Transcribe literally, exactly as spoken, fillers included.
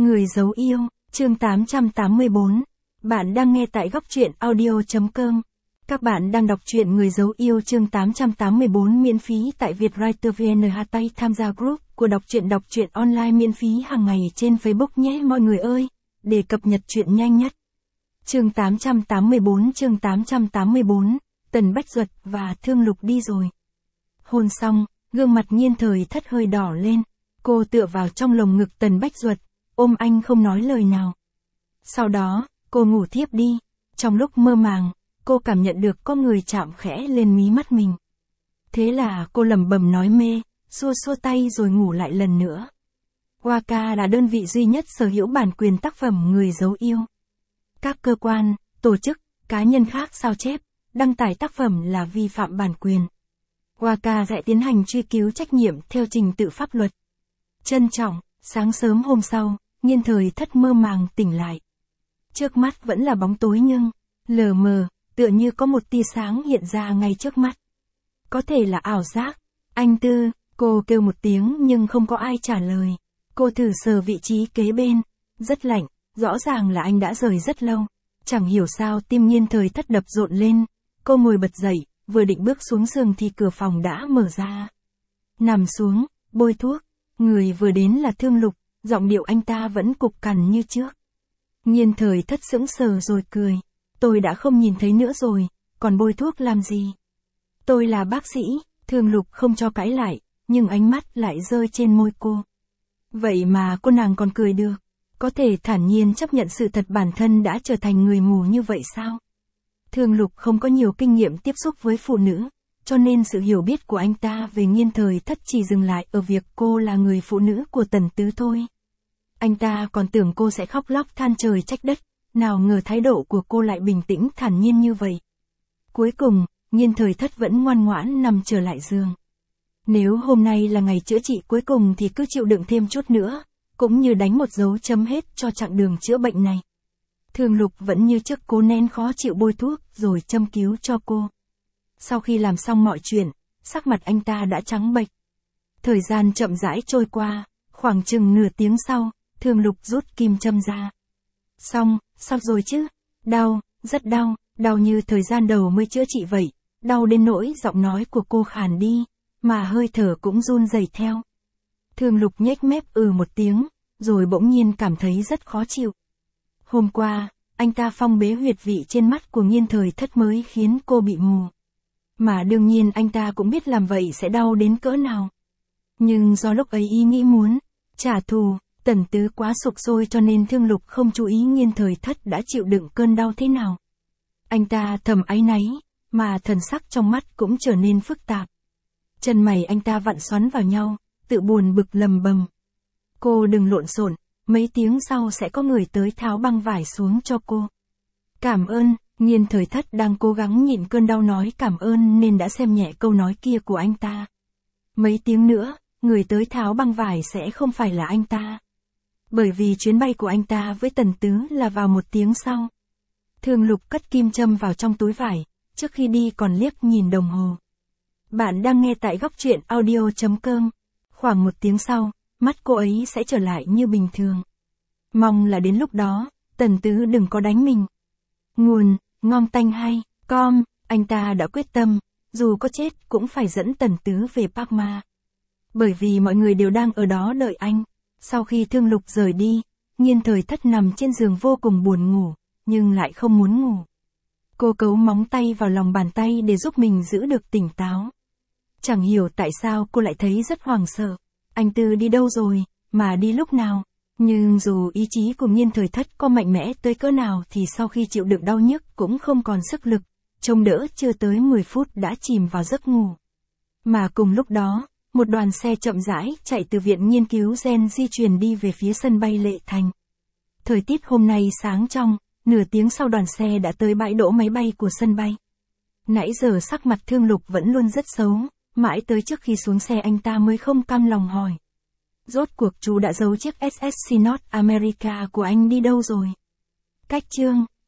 Người giấu yêu, chương tám trăm tám mươi bốn. Bạn đang nghe tại góc truyện audio chấm com. Các bạn đang đọc truyện Người giấu yêu chương tám trăm tám mươi bốn miễn phí tại Vietwriter vê en. Hashtag tham gia group của đọc truyện đọc truyện online miễn phí hàng ngày trên Facebook nhé mọi người ơi, để cập nhật truyện nhanh nhất. Chương tám trăm tám mươi bốn chương tám trăm tám mươi bốn, Tần Bách Duật và Thương Lục đi rồi. Hôn xong, gương mặt Nhiên Thời Thất hơi đỏ lên, cô tựa vào trong lồng ngực Tần Bách Duật, ôm anh không nói lời nào. Sau đó, cô ngủ thiếp đi, trong lúc mơ màng, cô cảm nhận được có người chạm khẽ lên mí mắt mình. Thế là cô lẩm bẩm nói mê, xua xua tay rồi ngủ lại lần nữa. Waka là đơn vị duy nhất sở hữu bản quyền tác phẩm Người giấu yêu. Các cơ quan, tổ chức, cá nhân khác sao chép, đăng tải tác phẩm là vi phạm bản quyền. Waka sẽ tiến hành truy cứu trách nhiệm theo trình tự pháp luật. Trân trọng, sáng sớm hôm sau, Nhiên Thời Thất mơ màng tỉnh lại. Trước mắt vẫn là bóng tối nhưng, lờ mờ, tựa như có một tia sáng hiện ra ngay trước mắt. Có thể là ảo giác. Anh Tư, cô kêu một tiếng nhưng không có ai trả lời. Cô thử sờ vị trí kế bên, rất lạnh, rõ ràng là anh đã rời rất lâu. Chẳng hiểu sao tim Nhiên Thời Thất đập rộn lên. Cô ngồi bật dậy, vừa định bước xuống giường thì cửa phòng đã mở ra. Nằm xuống, bôi thuốc, người vừa đến là Thương Lục, giọng điệu anh ta vẫn cục cằn như trước. Nhiên Thời Thất sững sờ rồi cười. Tôi đã không nhìn thấy nữa rồi, còn bôi thuốc làm gì? Tôi là bác sĩ, Thương Lục không cho cãi lại, nhưng ánh mắt lại rơi trên môi cô. Vậy mà cô nàng còn cười được, có thể thản nhiên chấp nhận sự thật bản thân đã trở thành người mù như vậy sao? Thương Lục không có nhiều kinh nghiệm tiếp xúc với phụ nữ, cho nên sự hiểu biết của anh ta về Nhiên Thời Thất chỉ dừng lại ở việc cô là người phụ nữ của Tần Tứ thôi. Anh ta còn tưởng cô sẽ khóc lóc than trời trách đất, nào ngờ thái độ của cô lại bình tĩnh thản nhiên như vậy. Cuối cùng, Nhiên Thời Thất vẫn ngoan ngoãn nằm trở lại giường. Nếu hôm nay là ngày chữa trị cuối cùng thì cứ chịu đựng thêm chút nữa, cũng như đánh một dấu chấm hết cho chặng đường chữa bệnh này. Thương Lục vẫn như trước cố nén khó chịu bôi thuốc rồi châm cứu cho cô. Sau khi làm xong mọi chuyện, sắc mặt anh ta đã trắng bệch. Thời gian chậm rãi trôi qua, khoảng chừng nửa tiếng sau, Thương Lục rút kim châm ra. Xong, sao rồi chứ? Đau, rất đau, đau như thời gian đầu mới chữa trị vậy, đau đến nỗi giọng nói của cô khàn đi, mà hơi thở cũng run rẩy theo. Thương Lục nhếch mép ừ một tiếng, rồi bỗng nhiên cảm thấy rất khó chịu. Hôm qua, anh ta phong bế huyệt vị trên mắt của Nhiên Thời Thất mới khiến cô bị mù. Mà đương nhiên anh ta cũng biết làm vậy sẽ đau đến cỡ nào. Nhưng do lúc ấy ý nghĩ muốn trả thù Tần Tứ quá sục sôi cho nên Thương Lục không chú ý Nhiên Thời Thất đã chịu đựng cơn đau thế nào. Anh ta thầm áy náy, mà thần sắc trong mắt cũng trở nên phức tạp. Chân mày anh ta vặn xoắn vào nhau, tự buồn bực lầm bầm. Cô đừng lộn xộn, mấy tiếng sau sẽ có người tới tháo băng vải xuống cho cô. Cảm ơn, Nhiên Thời Thất đang cố gắng nhịn cơn đau nói cảm ơn nên đã xem nhẹ câu nói kia của anh ta. Mấy tiếng nữa, người tới tháo băng vải sẽ không phải là anh ta. Bởi vì chuyến bay của anh ta với Tần Tứ là vào một tiếng sau. Thương Lục cất kim châm vào trong túi vải, trước khi đi còn liếc nhìn đồng hồ. Bạn đang nghe tại góc truyện audio chấm com. Khoảng một tiếng sau, mắt cô ấy sẽ trở lại như bình thường. Mong là đến lúc đó, Tần Tứ đừng có đánh mình. Nguồn, ngon tanh hay, com, anh ta đã quyết tâm, dù có chết cũng phải dẫn Tần Tứ về Parma. Bởi vì mọi người đều đang ở đó đợi anh. Sau khi Thương Lục rời đi, Nhiên Thời Thất nằm trên giường vô cùng buồn ngủ, nhưng lại không muốn ngủ. Cô cấu móng tay vào lòng bàn tay để giúp mình giữ được tỉnh táo. Chẳng hiểu tại sao cô lại thấy rất hoảng sợ. Anh Tư đi đâu rồi, mà đi lúc nào? Nhưng dù ý chí của Nhiên Thời Thất có mạnh mẽ tới cỡ nào thì sau khi chịu đựng đau nhức cũng không còn sức lực, trông đỡ chưa tới mười phút đã chìm vào giấc ngủ. Mà cùng lúc đó, một đoàn xe chậm rãi chạy từ viện nghiên cứu gen di truyền đi về phía sân bay Lệ Thành. Thời tiết hôm nay sáng trong, nửa tiếng sau đoàn xe đã tới bãi đỗ máy bay của sân bay. Nãy giờ sắc mặt Thương Lục vẫn luôn rất xấu, mãi tới trước khi xuống xe anh ta mới không cam lòng hỏi. Rốt cuộc chú đã giấu chiếc ét ét xê North America của anh đi đâu rồi? Cách chương,